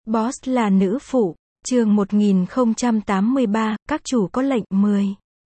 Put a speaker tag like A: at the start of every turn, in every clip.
A: Boss là nữ phụ, chương 1083, các chủ có lệnh 10.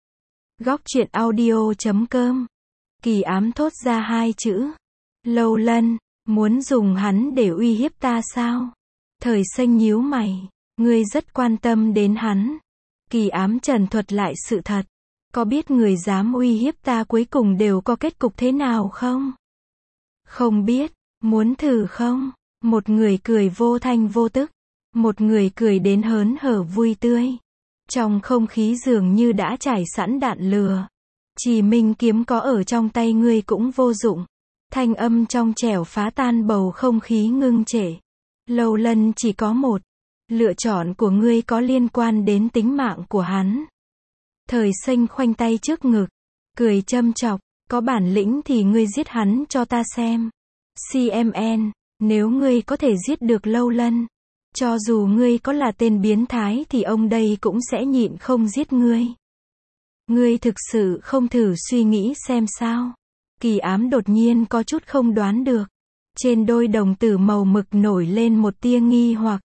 A: Góc truyện audio.com. Kỳ ám thốt ra hai chữ. Lâu Lân, muốn dùng hắn để uy hiếp ta sao? Thời Xanh nhíu mày, ngươi rất quan tâm đến hắn. Kỳ ám trần thuật lại sự thật. Có biết người dám uy hiếp ta cuối cùng đều có kết cục thế nào không? Không biết, muốn thử không? Một người cười vô thanh vô tức, một người cười đến hớn hở vui tươi. Trong không khí dường như đã trải sẵn đạn lửa. Chỉ Minh kiếm có ở trong tay ngươi cũng vô dụng. Thanh âm trong trẻo phá tan bầu không khí ngưng trệ. Lâu Lân chỉ có một. Lựa chọn của ngươi có liên quan đến tính mạng của hắn. Thời Xanh khoanh tay trước ngực, cười châm chọc, có bản lĩnh thì ngươi giết hắn cho ta xem. CMN, nếu ngươi có thể giết được Lâu Lân, cho dù ngươi có là tên biến thái thì ông đây cũng sẽ nhịn không giết ngươi. Ngươi thực sự không thử suy nghĩ xem sao? Kỳ ám đột nhiên có chút không đoán được. Trên đôi đồng tử màu mực nổi lên một tia nghi hoặc.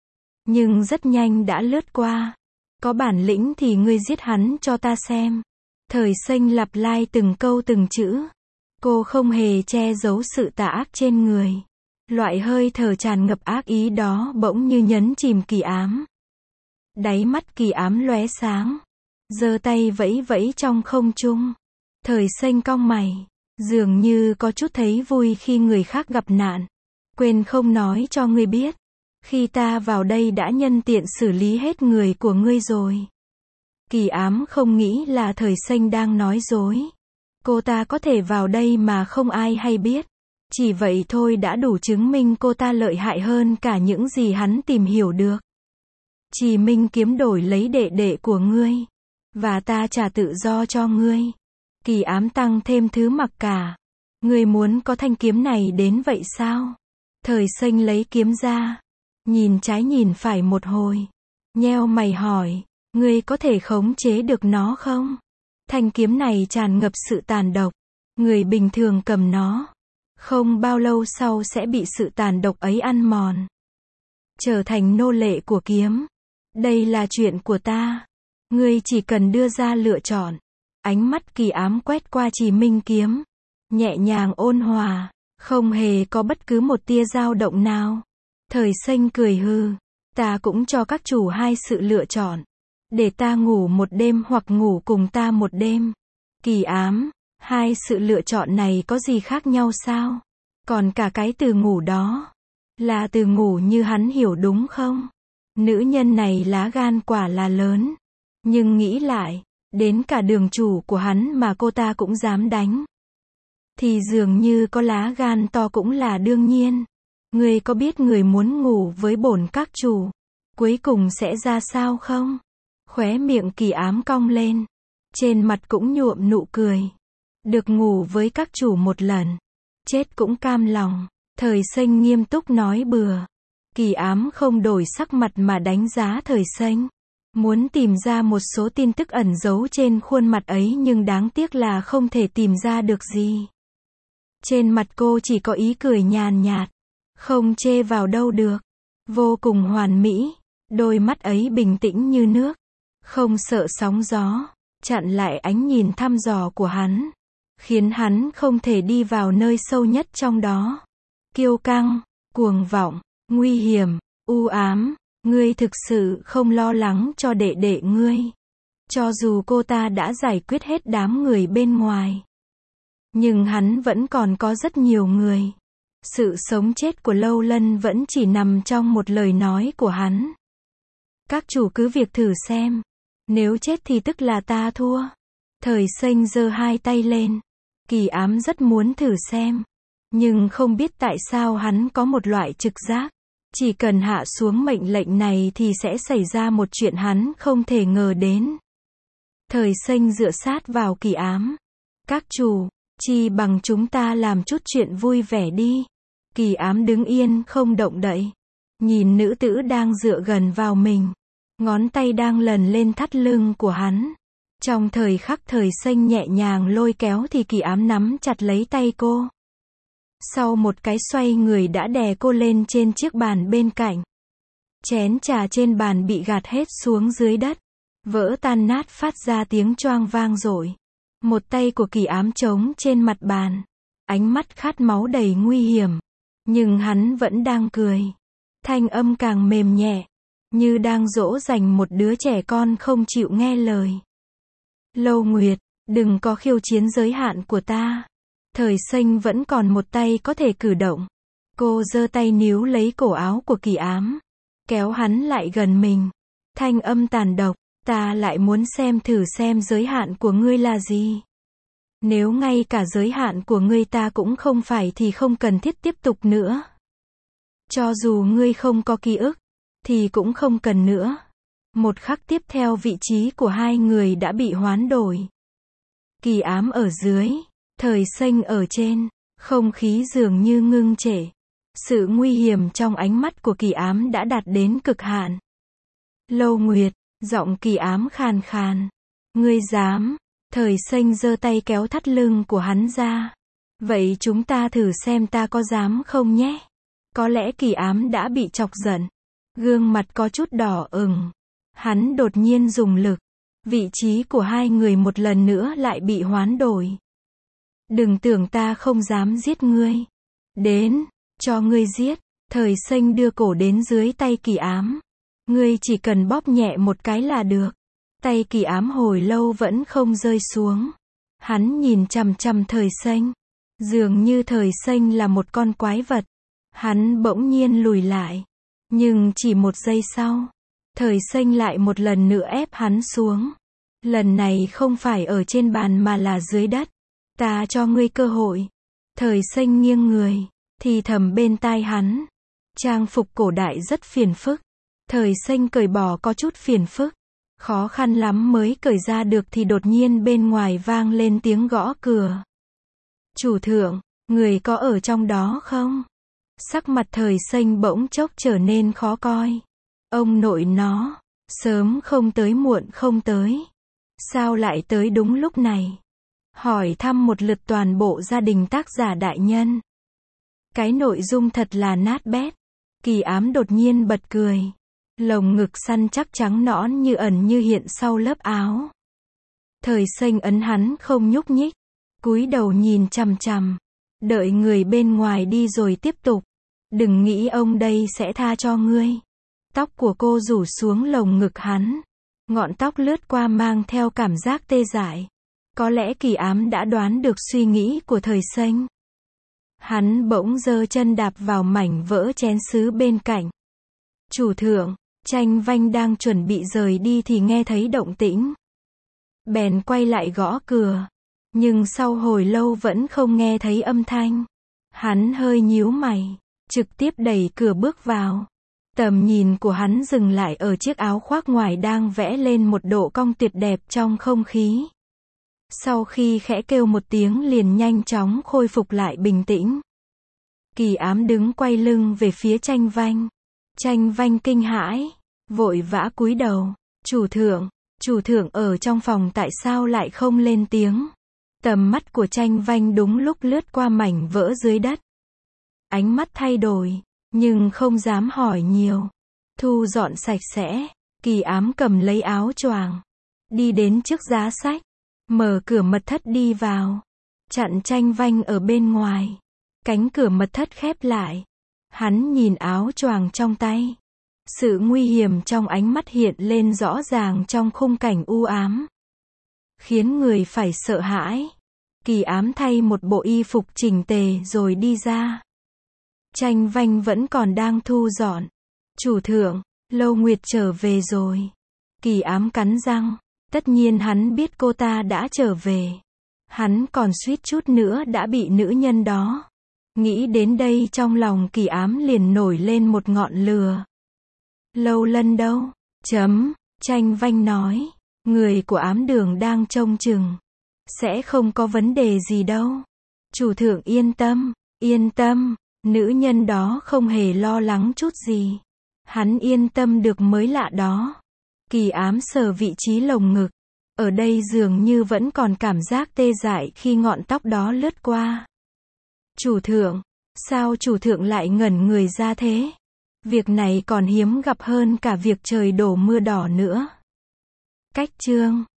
A: Nhưng rất nhanh đã lướt qua. Có bản lĩnh thì ngươi giết hắn cho ta xem. Thời Xanh lặp lại từng câu từng chữ. Cô không hề che giấu sự tà ác trên người. Loại hơi thở tràn ngập ác ý đó bỗng như nhấn chìm Kỳ ám. Đáy mắt Kỳ ám lóe sáng. Giơ tay vẫy vẫy trong không trung. Thời Xanh cong mày. Dường như có chút thấy vui khi người khác gặp nạn. Quên không nói cho ngươi biết. Khi ta vào đây đã nhân tiện xử lý hết người của ngươi rồi. Kỳ ám không nghĩ là Thời Xanh đang nói dối. Cô ta có thể vào đây mà không ai hay biết. Chỉ vậy thôi đã đủ chứng minh cô ta lợi hại hơn cả những gì hắn tìm hiểu được. Chỉ Minh kiếm đổi lấy đệ đệ của ngươi. Và ta trả tự do cho ngươi. Kỳ ám tăng thêm thứ mặc cả. Ngươi muốn có thanh kiếm này đến vậy sao? Thời Xanh lấy kiếm ra. Nhìn trái nhìn phải một hồi. Nheo mày hỏi. Ngươi có thể khống chế được nó không? Thanh kiếm này tràn ngập sự tàn độc. Người bình thường cầm nó. Không bao lâu sau sẽ bị sự tàn độc ấy ăn mòn. Trở thành nô lệ của kiếm. Đây là chuyện của ta. Ngươi chỉ cần đưa ra lựa chọn. Ánh mắt Kỳ ám quét qua Chỉ Minh kiếm. Nhẹ nhàng ôn hòa. Không hề có bất cứ một tia dao động nào. Thời Xanh cười hư. Ta cũng cho các chủ hai sự lựa chọn. Để ta ngủ một đêm hoặc ngủ cùng ta một đêm. Kỳ ám. Hai sự lựa chọn này có gì khác nhau sao? Còn cả cái từ ngủ đó. Là từ ngủ như hắn hiểu đúng không? Nữ nhân này lá gan quả là lớn. Nhưng nghĩ lại. Đến cả đường chủ của hắn mà cô ta cũng dám đánh. Thì dường như có lá gan to cũng là đương nhiên. Ngươi có biết người muốn ngủ với bổn các chủ cuối cùng sẽ ra sao không? Khóe miệng Kỳ ám cong lên. Trên mặt cũng nhuộm nụ cười. Được ngủ với các chủ một lần. Chết cũng cam lòng. Thời Xanh nghiêm túc nói bừa. Kỳ ám không đổi sắc mặt mà đánh giá Thời Xanh. Muốn tìm ra một số tin tức ẩn giấu trên khuôn mặt ấy nhưng đáng tiếc là không thể tìm ra được gì. Trên mặt cô chỉ có ý cười nhàn nhạt. Không chê vào đâu được. Vô cùng hoàn mỹ. Đôi mắt ấy bình tĩnh như nước. Không sợ sóng gió. Chặn lại ánh nhìn thăm dò của hắn. Khiến hắn không thể đi vào nơi sâu nhất trong đó. Kiêu căng, cuồng vọng, nguy hiểm, u ám. Ngươi thực sự không lo lắng cho đệ đệ ngươi. Cho dù cô ta đã giải quyết hết đám người bên ngoài. Nhưng hắn vẫn còn có rất nhiều người. Sự sống chết của Lâu Lân vẫn chỉ nằm trong một lời nói của hắn. Các chủ cứ việc thử xem. Nếu chết thì tức là ta thua. Thời Xanh giơ hai tay lên. Kỳ ám rất muốn thử xem. Nhưng không biết tại sao hắn có một loại trực giác. Chỉ cần hạ xuống mệnh lệnh này thì sẽ xảy ra một chuyện hắn không thể ngờ đến. Thời Xanh dựa sát vào Kỳ ám. Các chủ, chi bằng chúng ta làm chút chuyện vui vẻ đi. Kỳ ám đứng yên không động đậy. Nhìn nữ tử đang dựa gần vào mình. Ngón tay đang lần lên thắt lưng của hắn. Trong thời khắc Thời Xanh nhẹ nhàng lôi kéo thì Kỳ ám nắm chặt lấy tay cô. Sau một cái xoay người đã đè cô lên trên chiếc bàn bên cạnh. Chén trà trên bàn bị gạt hết xuống dưới đất, vỡ tan nát phát ra tiếng choang vang dội. Một tay của Kỳ Ám trống trên mặt bàn, ánh mắt khát máu đầy nguy hiểm. Nhưng hắn vẫn đang cười. Thanh âm càng mềm nhẹ, như đang dỗ dành một đứa trẻ con không chịu nghe lời. Lâu Nguyệt, đừng có khiêu chiến giới hạn của ta. Thời Xanh vẫn còn một tay có thể cử động. Cô giơ tay níu lấy cổ áo của Kỳ Ám, kéo hắn lại gần mình. Thanh âm tàn độc, ta lại muốn thử xem giới hạn của ngươi là gì. Nếu ngay cả giới hạn của ngươi ta cũng không phải thì không cần thiết tiếp tục nữa. Cho dù ngươi không có ký ức, thì cũng không cần nữa. Một khắc tiếp theo vị trí của hai người đã bị hoán đổi. Kỳ Ám ở dưới, Thời Xanh ở trên, không khí dường như ngưng trệ. Sự nguy hiểm trong ánh mắt của Kỳ Ám đã đạt đến cực hạn. Lâu Nguyệt, giọng Kỳ Ám khàn khàn. Ngươi dám? Thời Xanh giơ tay kéo thắt lưng của hắn ra. Vậy chúng ta thử xem ta có dám không nhé? Có lẽ Kỳ Ám đã bị chọc giận. Gương mặt có chút đỏ ửng. Hắn đột nhiên dùng lực. Vị trí của hai người một lần nữa lại bị hoán đổi. Đừng tưởng ta không dám giết ngươi. Đến, cho ngươi giết. Thời Xanh đưa cổ đến dưới tay Kỳ Ám. Ngươi chỉ cần bóp nhẹ một cái là được. Tay Kỳ Ám hồi lâu vẫn không rơi xuống. Hắn nhìn chằm chằm Thời Xanh. Dường như Thời Xanh là một con quái vật. Hắn bỗng nhiên lùi lại. Nhưng chỉ một giây sau, Thời Xanh lại một lần nữa ép hắn xuống. Lần này không phải ở trên bàn mà là dưới đất. Ta cho ngươi cơ hội. Thời Xanh nghiêng người, thì thầm bên tai hắn. Trang phục cổ đại rất phiền phức. Thời Xanh cởi bỏ có chút phiền phức. Khó khăn lắm mới cởi ra được thì đột nhiên bên ngoài vang lên tiếng gõ cửa. Chủ thượng, người có ở trong đó không? Sắc mặt Thời Xanh bỗng chốc trở nên khó coi. Ông nội nó, sớm không tới muộn không tới. Sao lại tới đúng lúc này? Hỏi thăm một lượt toàn bộ gia đình tác giả đại nhân. Cái nội dung thật là nát bét. Kỳ Ám đột nhiên bật cười. Lồng ngực săn chắc trắng nõn như ẩn như hiện sau lớp áo. Thời Xanh ấn hắn không nhúc nhích. Cúi đầu nhìn chằm chằm. Đợi người bên ngoài đi rồi tiếp tục. Đừng nghĩ ông đây sẽ tha cho ngươi. Tóc của cô rủ xuống lồng ngực hắn. Ngọn tóc lướt qua mang theo cảm giác tê dại. Có lẽ Kỳ Ám đã đoán được suy nghĩ của Thời Xanh. Hắn bỗng giơ chân đạp vào mảnh vỡ chén sứ bên cạnh. Chủ thượng, Tranh Vanh đang chuẩn bị rời đi thì nghe thấy động tĩnh. Bèn quay lại gõ cửa. Nhưng sau hồi lâu vẫn không nghe thấy âm thanh. Hắn hơi nhíu mày, trực tiếp đẩy cửa bước vào. Tầm nhìn của hắn dừng lại ở chiếc áo khoác ngoài đang vẽ lên một độ cong tuyệt đẹp trong không khí. Sau khi khẽ kêu một tiếng liền nhanh chóng khôi phục lại bình tĩnh. Kỳ Ám đứng quay lưng về phía Tranh Vanh. Tranh Vanh kinh hãi, vội vã cúi đầu. Chủ thượng ở trong phòng tại sao lại không lên tiếng? Tầm mắt của Tranh Vanh đúng lúc lướt qua mảnh vỡ dưới đất. Ánh mắt thay đổi, nhưng không dám hỏi nhiều. Thu dọn sạch sẽ, Kỳ Ám cầm lấy áo choàng, đi đến trước giá sách, mở cửa mật thất đi vào, chặn Tranh Vanh ở bên ngoài. Cánh cửa mật thất khép lại. Hắn nhìn áo choàng trong tay. Sự nguy hiểm trong ánh mắt hiện lên rõ ràng trong khung cảnh u ám, khiến người phải sợ hãi. Kỳ Ám thay một bộ y phục chỉnh tề rồi đi ra. Tranh Vanh vẫn còn đang thu dọn. Chủ thượng, Lâu Nguyệt trở về rồi. Kỳ Ám cắn răng. Tất nhiên hắn biết cô ta đã trở về. Hắn còn suýt chút nữa đã bị nữ nhân đó. Nghĩ đến đây trong lòng Kỳ Ám liền nổi lên một ngọn lửa. Lâu Lân đâu? Tranh Vanh nói. Người của Ám Đường đang trông chừng. Sẽ không có vấn đề gì đâu. Chủ thượng yên tâm. Nữ nhân đó không hề lo lắng chút gì. Hắn yên tâm được mới lạ đó. Kỳ Ám sờ vị trí lồng ngực. Ở đây dường như vẫn còn cảm giác tê dại khi ngọn tóc đó lướt qua. Chủ thượng, sao chủ thượng lại ngẩn người ra thế? Việc này còn hiếm gặp hơn cả việc trời đổ mưa đỏ nữa. Cách chương